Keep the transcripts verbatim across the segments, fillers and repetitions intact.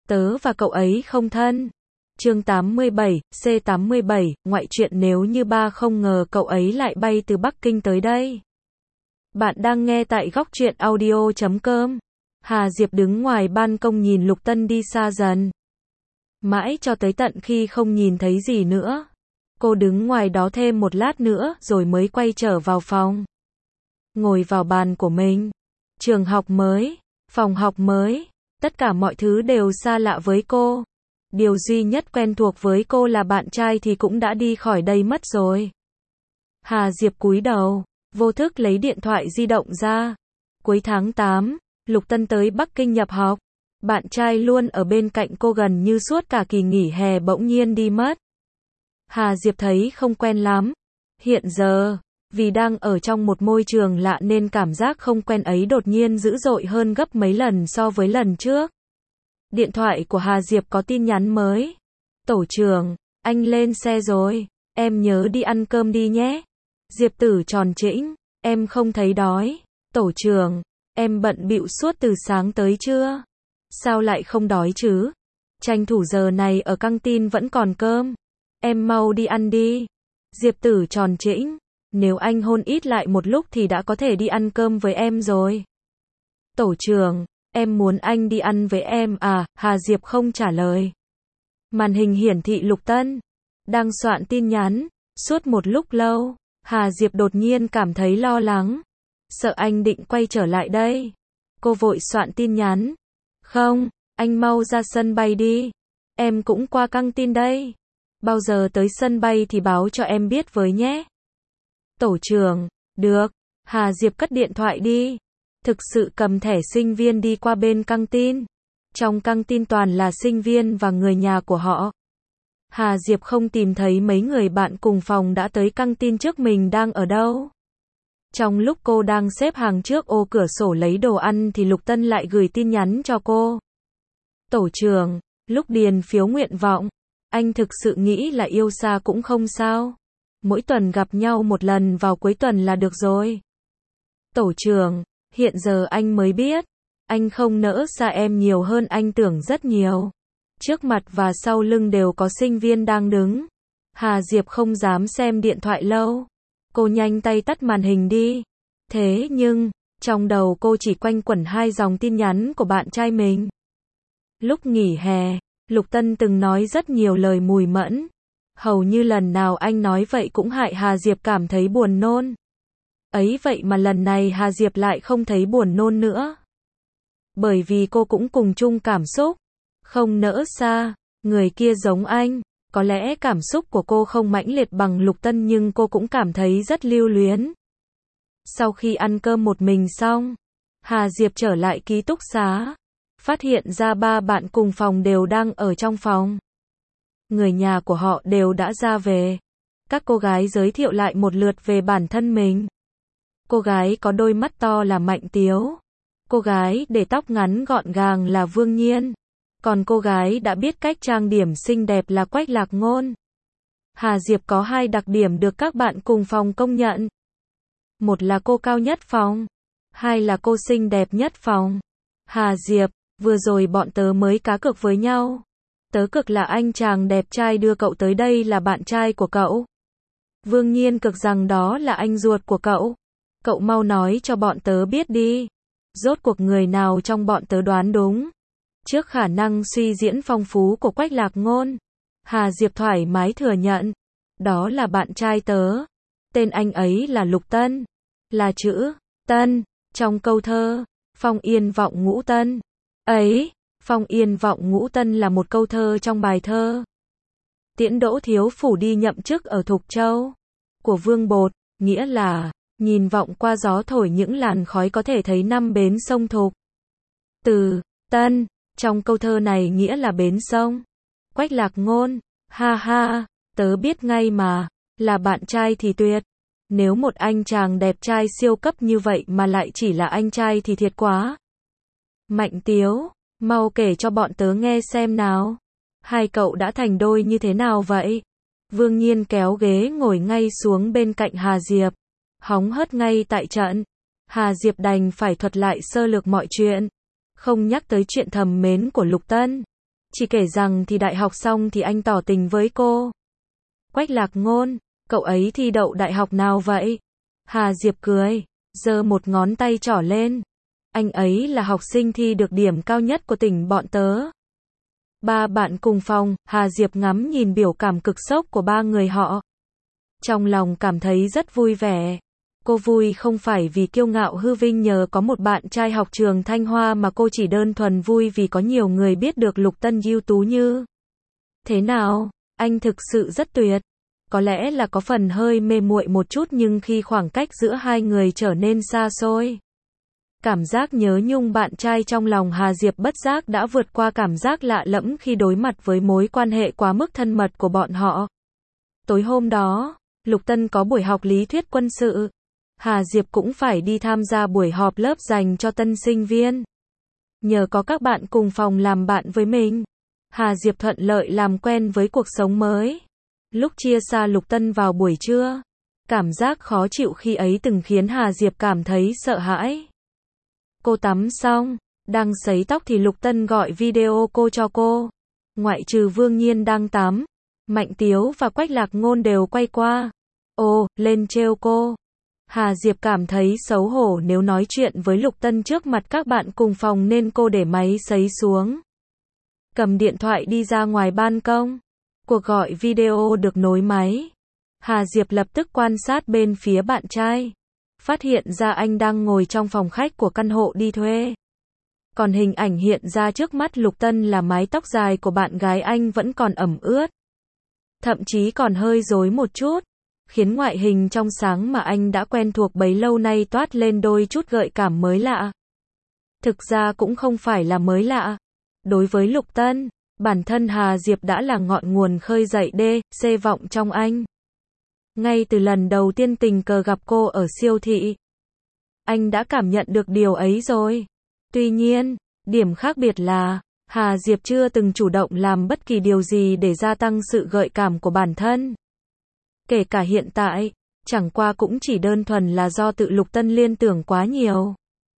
Tớ và cậu ấy không thân. Chương tám mươi bảy, C tám mươi bảy, ngoại truyện nếu như ba không ngờ cậu ấy lại bay từ Bắc Kinh tới đây. Bạn đang nghe tại góc truyện audio chấm com. Hà Diệp đứng ngoài ban công nhìn Lục Tân đi xa dần. Mãi cho tới tận khi không nhìn thấy gì nữa. Cô đứng ngoài đó thêm một lát nữa rồi mới quay trở vào phòng. Ngồi vào bàn của mình. Trường học mới, phòng học mới, tất cả mọi thứ đều xa lạ với cô. Điều duy nhất quen thuộc với cô là bạn trai thì cũng đã đi khỏi đây mất rồi. Hà Diệp cúi đầu, vô thức lấy điện thoại di động ra. Cuối tháng tám, Lục Tân tới Bắc Kinh nhập học. Bạn trai luôn ở bên cạnh cô gần như suốt cả kỳ nghỉ hè bỗng nhiên đi mất. Hà Diệp thấy không quen lắm. Hiện giờ, vì đang ở trong một môi trường lạ nên cảm giác không quen ấy đột nhiên dữ dội hơn gấp mấy lần so với lần trước. Điện thoại của Hà Diệp có tin nhắn mới. Tổ trưởng, anh lên xe rồi, em nhớ đi ăn cơm đi nhé. Diệp Tử tròn trĩnh, em không thấy đói. Tổ trưởng, em bận bịu suốt từ sáng tới trưa. Sao lại không đói chứ? Tranh thủ giờ này ở căng tin vẫn còn cơm. Em mau đi ăn đi. Diệp Tử tròn trĩnh, nếu anh hôn ít lại một lúc thì đã có thể đi ăn cơm với em rồi. Tổ trưởng, em muốn anh đi ăn với em à? Hà Diệp không trả lời. Màn hình hiển thị Lục Tân đang soạn tin nhắn. Suốt một lúc lâu, Hà Diệp đột nhiên cảm thấy lo lắng. Sợ anh định quay trở lại đây. Cô vội soạn tin nhắn. Không, anh mau ra sân bay đi. Em cũng qua căng tin đây. Bao giờ tới sân bay thì báo cho em biết với nhé. Tổ trưởng, được. Hà Diệp cất điện thoại đi. Thực sự cầm thẻ sinh viên đi qua bên căng tin. Trong căng tin toàn là sinh viên và người nhà của họ. Hà Diệp không tìm thấy mấy người bạn cùng phòng đã tới căng tin trước mình đang ở đâu. Trong lúc cô đang xếp hàng trước ô cửa sổ lấy đồ ăn thì Lục Tân lại gửi tin nhắn cho cô. Tổ trưởng, lúc điền phiếu nguyện vọng, anh thực sự nghĩ là yêu xa cũng không sao. Mỗi tuần gặp nhau một lần vào cuối tuần là được rồi. Tổ trưởng, hiện giờ anh mới biết, anh không nỡ xa em nhiều hơn anh tưởng rất nhiều. Trước mặt và sau lưng đều có sinh viên đang đứng. Hà Diệp không dám xem điện thoại lâu. Cô nhanh tay tắt màn hình đi. Thế nhưng, trong đầu cô chỉ quanh quẩn hai dòng tin nhắn của bạn trai mình. Lúc nghỉ hè, Lục Tân từng nói rất nhiều lời mùi mẫn. Hầu như lần nào anh nói vậy cũng hại Hà Diệp cảm thấy buồn nôn. Ấy vậy mà lần này Hà Diệp lại không thấy buồn nôn nữa. Bởi vì cô cũng cùng chung cảm xúc. Không nỡ xa, người kia giống anh. Có lẽ cảm xúc của cô không mãnh liệt bằng Lục Tân nhưng cô cũng cảm thấy rất lưu luyến. Sau khi ăn cơm một mình xong, Hà Diệp trở lại ký túc xá. Phát hiện ra ba bạn cùng phòng đều đang ở trong phòng. Người nhà của họ đều đã ra về. Các cô gái giới thiệu lại một lượt về bản thân mình. Cô gái có đôi mắt to là Mạnh Tiếu. Cô gái để tóc ngắn gọn gàng là Vương Nhiên. Còn cô gái đã biết cách trang điểm xinh đẹp là Quách Lạc Ngôn. Hà Diệp có hai đặc điểm được các bạn cùng phòng công nhận. Một là cô cao nhất phòng. Hai là cô xinh đẹp nhất phòng. Hà Diệp, vừa rồi bọn tớ mới cá cược với nhau. Tớ cực là anh chàng đẹp trai đưa cậu tới đây là bạn trai của cậu. Vương Nhiên cực rằng đó là anh ruột của cậu. Cậu mau nói cho bọn tớ biết đi. Rốt cuộc người nào trong bọn tớ đoán đúng. Trước khả năng suy diễn phong phú của Quách Lạc Ngôn, Hà Diệp thoải mái thừa nhận. Đó là bạn trai tớ. Tên anh ấy là Lục Tân. Là chữ Tân trong câu thơ Phong Yên Vọng Ngũ Tân. Ấy, Phong Yên Vọng Ngũ Tân là một câu thơ trong bài thơ Tiễn Đỗ Thiếu Phủ đi nhậm chức ở Thục Châu của Vương Bột, nghĩa là nhìn vọng qua gió thổi những làn khói có thể thấy năm bến sông Thục. Từ Tân trong câu thơ này nghĩa là bến sông. Quách Lạc Ngôn, ha ha, tớ biết ngay mà, là bạn trai thì tuyệt. Nếu một anh chàng đẹp trai siêu cấp như vậy mà lại chỉ là anh trai thì thiệt quá. Mạnh Tiếu, mau kể cho bọn tớ nghe xem nào. Hai cậu đã thành đôi như thế nào vậy? Vương Nhiên kéo ghế ngồi ngay xuống bên cạnh Hà Diệp. Hóng hớt ngay tại trận. Hà Diệp đành phải thuật lại sơ lược mọi chuyện. Không nhắc tới chuyện thầm mến của Lục Tân. Chỉ kể rằng thì đại học xong thì anh tỏ tình với cô. Quách Lạc Ngôn, cậu ấy thi đậu đại học nào vậy? Hà Diệp cười, giơ một ngón tay trỏ lên. Anh ấy là học sinh thi được điểm cao nhất của tỉnh bọn tớ. Ba bạn cùng phòng, Hà Diệp ngắm nhìn biểu cảm cực sốc của ba người họ. Trong lòng cảm thấy rất vui vẻ. Cô vui không phải vì kiêu ngạo hư vinh nhờ có một bạn trai học trường Thanh Hoa mà cô chỉ đơn thuần vui vì có nhiều người biết được Lục Tân ưu tú như. Thế nào, anh thực sự rất tuyệt. Có lẽ là có phần hơi mê muội một chút nhưng khi khoảng cách giữa hai người trở nên xa xôi. Cảm giác nhớ nhung bạn trai trong lòng Hà Diệp bất giác đã vượt qua cảm giác lạ lẫm khi đối mặt với mối quan hệ quá mức thân mật của bọn họ. Tối hôm đó, Lục Tân có buổi học lý thuyết quân sự. Hà Diệp cũng phải đi tham gia buổi họp lớp dành cho tân sinh viên. Nhờ có các bạn cùng phòng làm bạn với mình, Hà Diệp thuận lợi làm quen với cuộc sống mới. Lúc chia xa Lục Tân vào buổi trưa, cảm giác khó chịu khi ấy từng khiến Hà Diệp cảm thấy sợ hãi. Cô tắm xong, đang sấy tóc thì Lục Tân gọi video cô cho cô. Ngoại trừ Vương Nhiên đang tắm, Mạnh Tiếu và Quách Lạc Ngôn đều quay qua. Ồ, lên trêu cô. Hà Diệp cảm thấy xấu hổ nếu nói chuyện với Lục Tân trước mặt các bạn cùng phòng nên cô để máy sấy xuống. Cầm điện thoại đi ra ngoài ban công. Cuộc gọi video được nối máy. Hà Diệp lập tức quan sát bên phía bạn trai. Phát hiện ra anh đang ngồi trong phòng khách của căn hộ đi thuê. Còn hình ảnh hiện ra trước mắt Lục Tân là mái tóc dài của bạn gái anh vẫn còn ẩm ướt. Thậm chí còn hơi rối một chút, khiến ngoại hình trong sáng mà anh đã quen thuộc bấy lâu nay toát lên đôi chút gợi cảm mới lạ. Thực ra cũng không phải là mới lạ. Đối với Lục Tân, bản thân Hà Diệp đã là ngọn nguồn khơi dậy đê, xê vọng trong anh. Ngay từ lần đầu tiên tình cờ gặp cô ở siêu thị, anh đã cảm nhận được điều ấy rồi. Tuy nhiên, điểm khác biệt là, Hà Diệp chưa từng chủ động làm bất kỳ điều gì để gia tăng sự gợi cảm của bản thân. Kể cả hiện tại, chẳng qua cũng chỉ đơn thuần là do tự Lục Tân liên tưởng quá nhiều.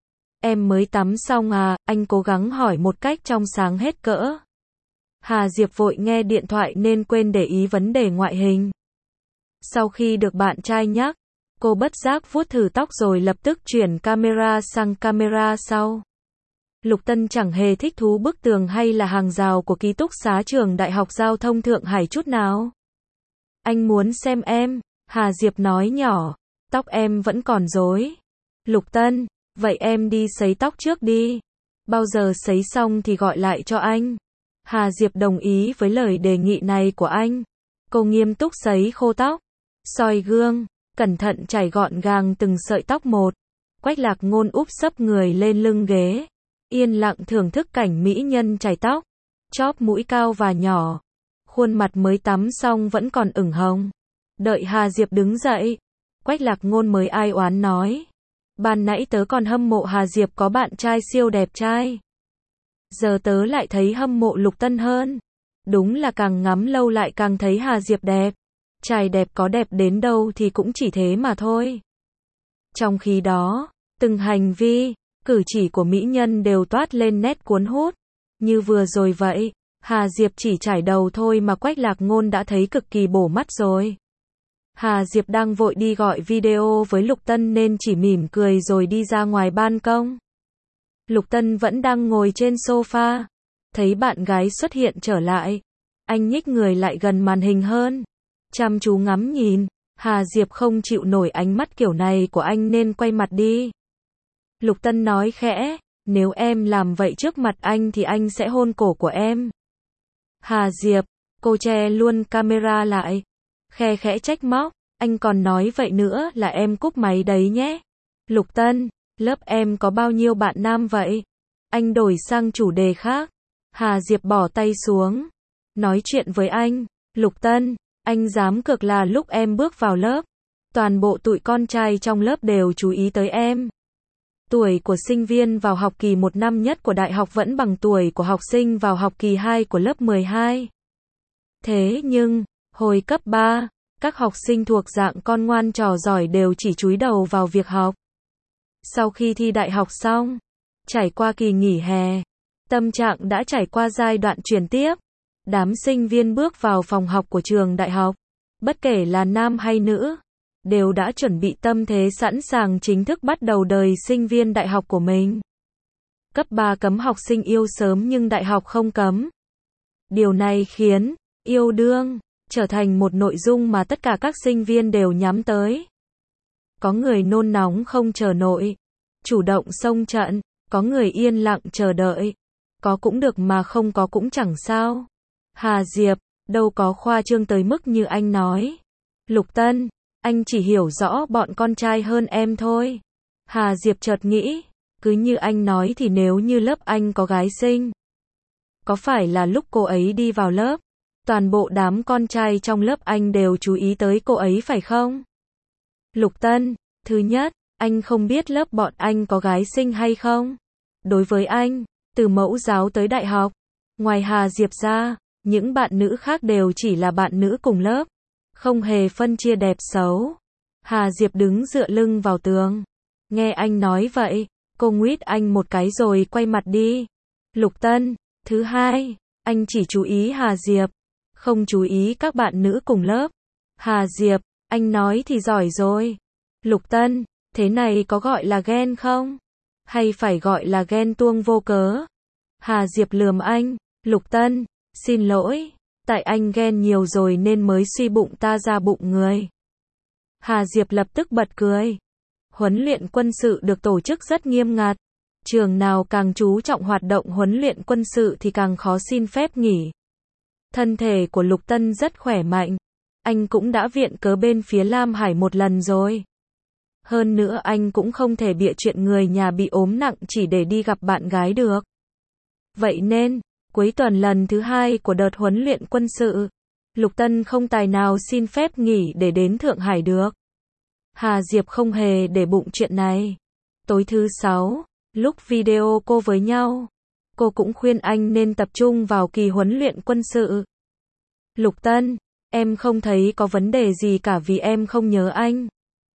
Em mới tắm xong à, anh cố gắng hỏi một cách trong sáng hết cỡ. Hà Diệp vội nghe điện thoại nên quên để ý vấn đề ngoại hình. Sau khi được bạn trai nhắc, cô bất giác vuốt thử tóc rồi lập tức chuyển camera sang camera sau. Lục Tân chẳng hề thích thú bức tường hay là hàng rào của ký túc xá trường Đại học Giao thông Thượng Hải chút nào. Anh muốn xem em, Hà Diệp nói nhỏ, tóc em vẫn còn rối. Lục Tân, vậy em đi sấy tóc trước đi. Bao giờ sấy xong thì gọi lại cho anh. Hà Diệp đồng ý với lời đề nghị này của anh. Cô nghiêm túc sấy khô tóc, soi gương, cẩn thận chải gọn gàng từng sợi tóc một. Quách Lạc Ngôn úp sấp người lên lưng ghế, yên lặng thưởng thức cảnh mỹ nhân chải tóc, chóp mũi cao và nhỏ. Khuôn mặt mới tắm xong vẫn còn ửng hồng. Đợi Hà Diệp đứng dậy, Quách Lạc Ngôn mới ai oán nói. Ban nãy tớ còn hâm mộ Hà Diệp có bạn trai siêu đẹp trai. Giờ tớ lại thấy hâm mộ Lục Tân hơn. Đúng là càng ngắm lâu lại càng thấy Hà Diệp đẹp. Trai đẹp có đẹp đến đâu thì cũng chỉ thế mà thôi. Trong khi đó, từng hành vi, cử chỉ của mỹ nhân đều toát lên nét cuốn hút. Như vừa rồi vậy, Hà Diệp chỉ chải đầu thôi mà Quách Lạc Ngôn đã thấy cực kỳ bổ mắt rồi. Hà Diệp đang vội đi gọi video với Lục Tân nên chỉ mỉm cười rồi đi ra ngoài ban công. Lục Tân vẫn đang ngồi trên sofa. Thấy bạn gái xuất hiện trở lại, anh nhích người lại gần màn hình hơn, chăm chú ngắm nhìn. Hà Diệp không chịu nổi ánh mắt kiểu này của anh nên quay mặt đi. Lục Tân nói khẽ, nếu em làm vậy trước mặt anh thì anh sẽ hôn cổ của em. Hà Diệp, cô che luôn camera lại, khe khẽ trách móc, anh còn nói vậy nữa là em cúp máy đấy nhé. Lục Tân, lớp em có bao nhiêu bạn nam vậy? Anh đổi sang chủ đề khác. Hà Diệp bỏ tay xuống, nói chuyện với anh. Lục Tân, anh dám cược là lúc em bước vào lớp, toàn bộ tụi con trai trong lớp đều chú ý tới em. Tuổi của sinh viên vào học kỳ một năm nhất của đại học vẫn bằng tuổi của học sinh vào học kỳ hai của lớp mười hai. Thế nhưng, hồi cấp ba, các học sinh thuộc dạng con ngoan trò giỏi đều chỉ chúi đầu vào việc học. Sau khi thi đại học xong, trải qua kỳ nghỉ hè, Tâm trạng đã trải qua giai đoạn chuyển tiếp. Đám sinh viên bước vào phòng học của trường đại học, bất kể là nam hay nữ, đều đã chuẩn bị tâm thế sẵn sàng chính thức bắt đầu đời sinh viên đại học của mình. Cấp ba cấm học sinh yêu sớm nhưng đại học không cấm. Điều này khiến yêu đương trở thành một nội dung mà tất cả các sinh viên đều nhắm tới. Có người nôn nóng không chờ nổi, chủ động xông trận, có người yên lặng chờ đợi. Có cũng được mà không có cũng chẳng sao. Hà Diệp, đâu có khoa trương tới mức như anh nói. Lục Tân, anh chỉ hiểu rõ bọn con trai hơn em thôi. Hà Diệp chợt nghĩ, cứ như anh nói thì nếu như lớp anh có gái xinh, có phải là lúc cô ấy đi vào lớp, toàn bộ đám con trai trong lớp anh đều chú ý tới cô ấy phải không? Lục Tân, thứ nhất, anh không biết lớp bọn anh có gái xinh hay không? Đối với anh, từ mẫu giáo tới đại học, ngoài Hà Diệp ra, những bạn nữ khác đều chỉ là bạn nữ cùng lớp, không hề phân chia đẹp xấu. Hà Diệp đứng dựa lưng vào tường. Nghe anh nói vậy, cô nguyết anh một cái rồi quay mặt đi. Lục Tân, thứ hai, anh chỉ chú ý Hà Diệp, không chú ý các bạn nữ cùng lớp. Hà Diệp, anh nói thì giỏi rồi. Lục Tân, thế này có gọi là ghen không? Hay phải gọi là ghen tuông vô cớ? Hà Diệp lườm anh. Lục Tân, xin lỗi, tại anh ghen nhiều rồi nên mới suy bụng ta ra bụng người. Hà Diệp lập tức bật cười. Huấn luyện quân sự được tổ chức rất nghiêm ngặt. Trường nào càng chú trọng hoạt động huấn luyện quân sự thì càng khó xin phép nghỉ. Thân thể của Lục Tân rất khỏe mạnh. Anh cũng đã viện cớ bên phía Lam Hải một lần rồi. Hơn nữa anh cũng không thể bịa chuyện người nhà bị ốm nặng chỉ để đi gặp bạn gái được. Vậy nên, cuối tuần lần thứ hai của đợt huấn luyện quân sự, Lục Tân không tài nào xin phép nghỉ để đến Thượng Hải được. Hà Diệp không hề để bụng chuyện này. Tối thứ sáu, lúc video cô với nhau, cô cũng khuyên anh nên tập trung vào kỳ huấn luyện quân sự. Lục Tân, em không thấy có vấn đề gì cả vì em không nhớ anh.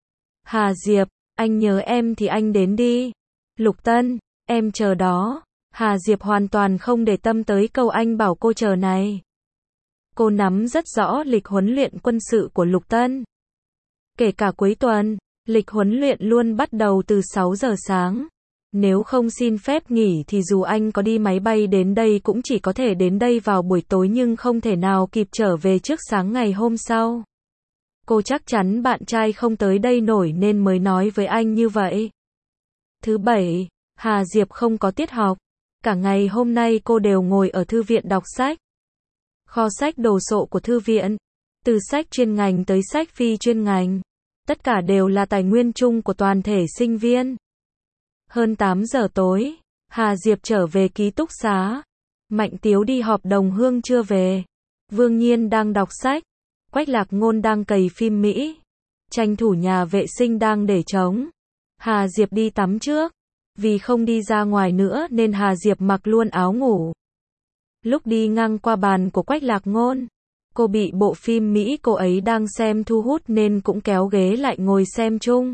Hà Diệp, anh nhớ em thì anh đến đi. Lục Tân, em chờ đó. Hà Diệp hoàn toàn không để tâm tới câu anh bảo cô chờ này. Cô nắm rất rõ lịch huấn luyện quân sự của Lục Tân. Kể cả cuối tuần, lịch huấn luyện luôn bắt đầu từ sáu giờ sáng. Nếu không xin phép nghỉ thì dù anh có đi máy bay đến đây cũng chỉ có thể đến đây vào buổi tối nhưng không thể nào kịp trở về trước sáng ngày hôm sau. Cô chắc chắn bạn trai không tới đây nổi nên mới nói với anh như vậy. Thứ bảy, Hà Diệp không có tiết học. Cả ngày hôm nay cô đều ngồi ở thư viện đọc sách. Kho sách đồ sộ của thư viện, từ sách chuyên ngành tới sách phi chuyên ngành, tất cả đều là tài nguyên chung của toàn thể sinh viên. Hơn tám giờ tối, Hà Diệp trở về ký túc xá. Mạnh Tiếu đi họp đồng hương chưa về. Vương Nhiên đang đọc sách. Quách Lạc Ngôn đang cày phim Mỹ. Tranh thủ nhà vệ sinh đang để trống. Hà Diệp đi tắm trước. Vì không đi ra ngoài nữa nên Hà Diệp mặc luôn áo ngủ. Lúc đi ngang qua bàn của Quách Lạc Ngôn, cô bị bộ phim Mỹ cô ấy đang xem thu hút nên cũng kéo ghế lại ngồi xem chung.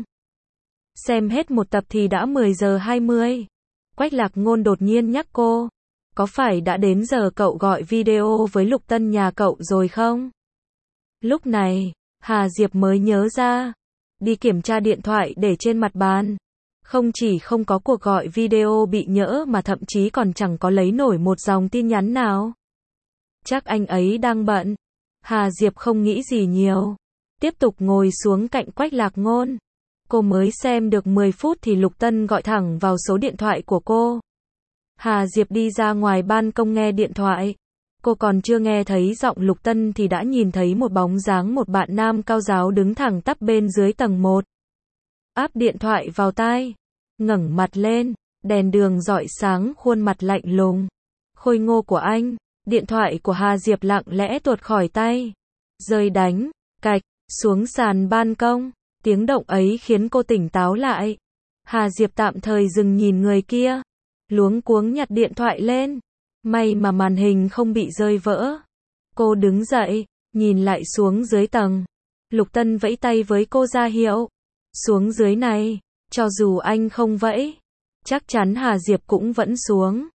Xem hết một tập thì đã mười giờ hai mươi. Quách Lạc Ngôn đột nhiên nhắc cô. Có phải đã đến giờ cậu gọi video với Lục Tân nhà cậu rồi không? Lúc này, Hà Diệp mới nhớ ra. Đi kiểm tra điện thoại để trên mặt bàn. Không chỉ không có cuộc gọi video bị nhỡ mà thậm chí còn chẳng có lấy nổi một dòng tin nhắn nào. Chắc anh ấy đang bận. Hà Diệp không nghĩ gì nhiều. Tiếp tục ngồi xuống cạnh Quách Lạc Ngôn. Cô mới xem được mười phút thì Lục Tân gọi thẳng vào số điện thoại của cô. Hà Diệp đi ra ngoài ban công nghe điện thoại. Cô còn chưa nghe thấy giọng Lục Tân thì đã nhìn thấy một bóng dáng một bạn nam cao ráo đứng thẳng tắp bên dưới tầng một. Áp điện thoại vào tai, ngẩng mặt lên, đèn đường rọi sáng khuôn mặt lạnh lùng, khôi ngô của anh. Điện thoại của Hà Diệp lặng lẽ tuột khỏi tay, rơi đánh, cạch, xuống sàn ban công. Tiếng động ấy khiến cô tỉnh táo lại. Hà Diệp tạm thời dừng nhìn người kia, luống cuống nhặt điện thoại lên. May mà màn hình không bị rơi vỡ. Cô đứng dậy, nhìn lại xuống dưới tầng. Lục Tân vẫy tay với cô ra hiệu. Xuống dưới này, cho dù anh không vẫy, chắc chắn Hà Diệp cũng vẫn xuống.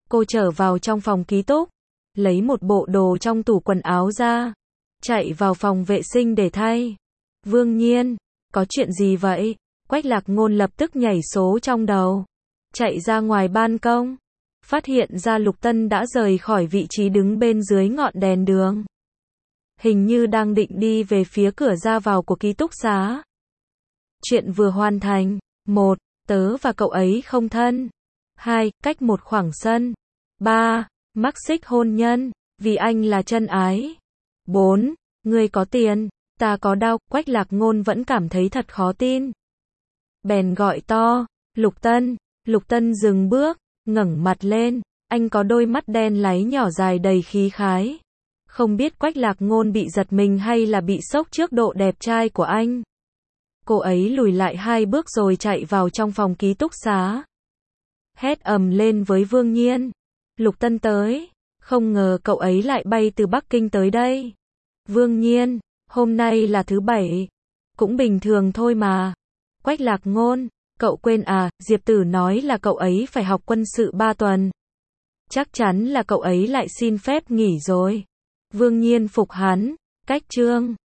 Cô trở vào trong phòng ký túc, lấy một bộ đồ trong tủ quần áo ra, chạy vào phòng vệ sinh để thay. Vương Nhiên, có chuyện gì vậy? Quách Lạc Ngôn lập tức nhảy số trong đầu, chạy ra ngoài ban công, phát hiện ra Lục Tân đã rời khỏi vị trí đứng bên dưới ngọn đèn đường. Hình như đang định đi về phía cửa ra vào của ký túc xá. Chuyện vừa hoàn thành. một. Tớ và cậu ấy không thân. hai. Cách một khoảng sân. ba. Mắc xích hôn nhân, vì anh là chân ái. bốn. Ngươi có tiền, ta có đau. Quách Lạc Ngôn vẫn cảm thấy thật khó tin. Bèn gọi to, Lục Tân. Lục Tân dừng bước, ngẩng mặt lên, anh có đôi mắt đen láy nhỏ dài đầy khí khái. Không biết Quách Lạc Ngôn bị giật mình hay là bị sốc trước độ đẹp trai của anh. Cô ấy lùi lại hai bước rồi chạy vào trong phòng ký túc xá. Hét ầm lên với Vương Nhiên. Lục Tân tới, không ngờ cậu ấy lại bay từ Bắc Kinh tới đây. Vương Nhiên, hôm nay là thứ bảy, cũng bình thường thôi mà. Quách Lạc Ngôn, cậu quên à, Diệp Tử nói là cậu ấy phải học quân sự ba tuần. Chắc chắn là cậu ấy lại xin phép nghỉ rồi. Vương Nhiên phục hắn, cách chương